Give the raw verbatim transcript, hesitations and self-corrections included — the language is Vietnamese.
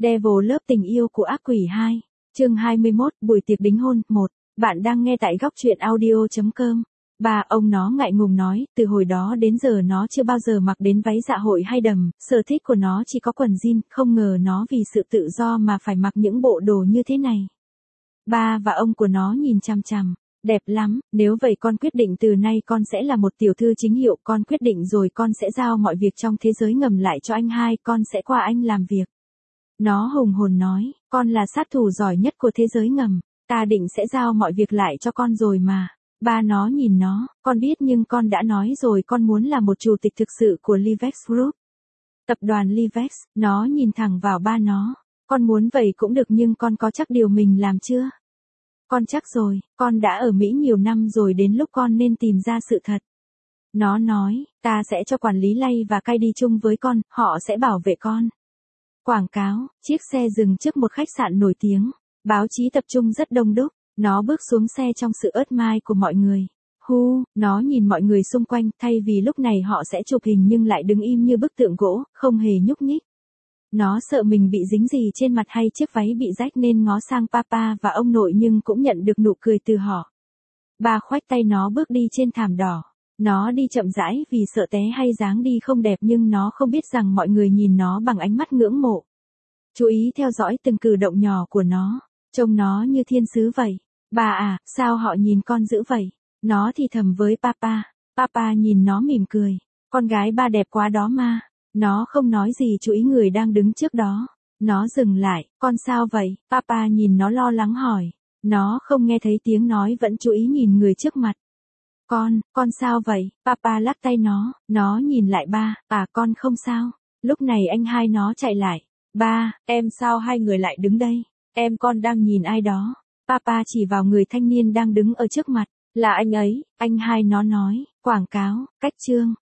Devil Love tình yêu của ác quỷ hai. Chương hai mươi mốt, buổi tiệc đính hôn, một. Bạn đang nghe tại góc truyện audio chấm com. Ba, ông nó ngại ngùng nói, từ hồi đó đến giờ nó chưa bao giờ mặc đến váy dạ hội hay đầm, sở thích của nó chỉ có quần jean, không ngờ nó vì sự tự do mà phải mặc những bộ đồ như thế này. Ba và ông của nó nhìn chằm chằm. Đẹp lắm, nếu vậy con quyết định từ nay con sẽ là một tiểu thư chính hiệu, con quyết định rồi con sẽ giao mọi việc trong thế giới ngầm lại cho anh hai, con sẽ qua anh làm việc. Nó hùng hồn nói, con là sát thủ giỏi nhất của thế giới ngầm, ta định sẽ giao mọi việc lại cho con rồi mà. Ba nó nhìn nó, con biết nhưng con đã nói rồi con muốn là một chủ tịch thực sự của Livex Group. Tập đoàn Livex, nó nhìn thẳng vào ba nó, con muốn vậy cũng được nhưng con có chắc điều mình làm chưa? Con chắc rồi, con đã ở Mỹ nhiều năm rồi đến lúc con nên tìm ra sự thật. Nó nói, ta sẽ cho quản lý Lay và Cay đi chung với con, họ sẽ bảo vệ con. Quảng cáo, chiếc xe dừng trước một khách sạn nổi tiếng, báo chí tập trung rất đông đúc, nó bước xuống xe trong sự ớt mai của mọi người. Hu, nó nhìn mọi người xung quanh, thay vì lúc này họ sẽ chụp hình nhưng lại đứng im như bức tượng gỗ, không hề nhúc nhích. Nó sợ mình bị dính gì trên mặt hay chiếc váy bị rách nên ngó sang papa và ông nội nhưng cũng nhận được nụ cười từ họ. Ba khoách tay nó bước đi trên thảm đỏ. Nó đi chậm rãi vì sợ té hay dáng đi không đẹp nhưng nó không biết rằng mọi người nhìn nó bằng ánh mắt ngưỡng mộ. Chú ý theo dõi từng cử động nhỏ của nó, trông nó như thiên sứ vậy. Bà à, sao họ nhìn con dữ vậy? Nó thì thầm với papa. Papa nhìn nó mỉm cười. Con gái ba đẹp quá đó mà. Nó không nói gì chú ý người đang đứng trước đó. Nó dừng lại, con sao vậy? Papa nhìn nó lo lắng hỏi. Nó không nghe thấy tiếng nói vẫn chú ý nhìn người trước mặt. Con, con sao vậy? Papa lắc tay nó, nó nhìn lại ba, à con không sao. Lúc này anh hai nó chạy lại. Ba, em sao hai người lại đứng đây? Em con đang nhìn ai đó? Papa chỉ vào người thanh niên đang đứng ở trước mặt. Là anh ấy, anh hai nó nói, quảng cáo, cách chương.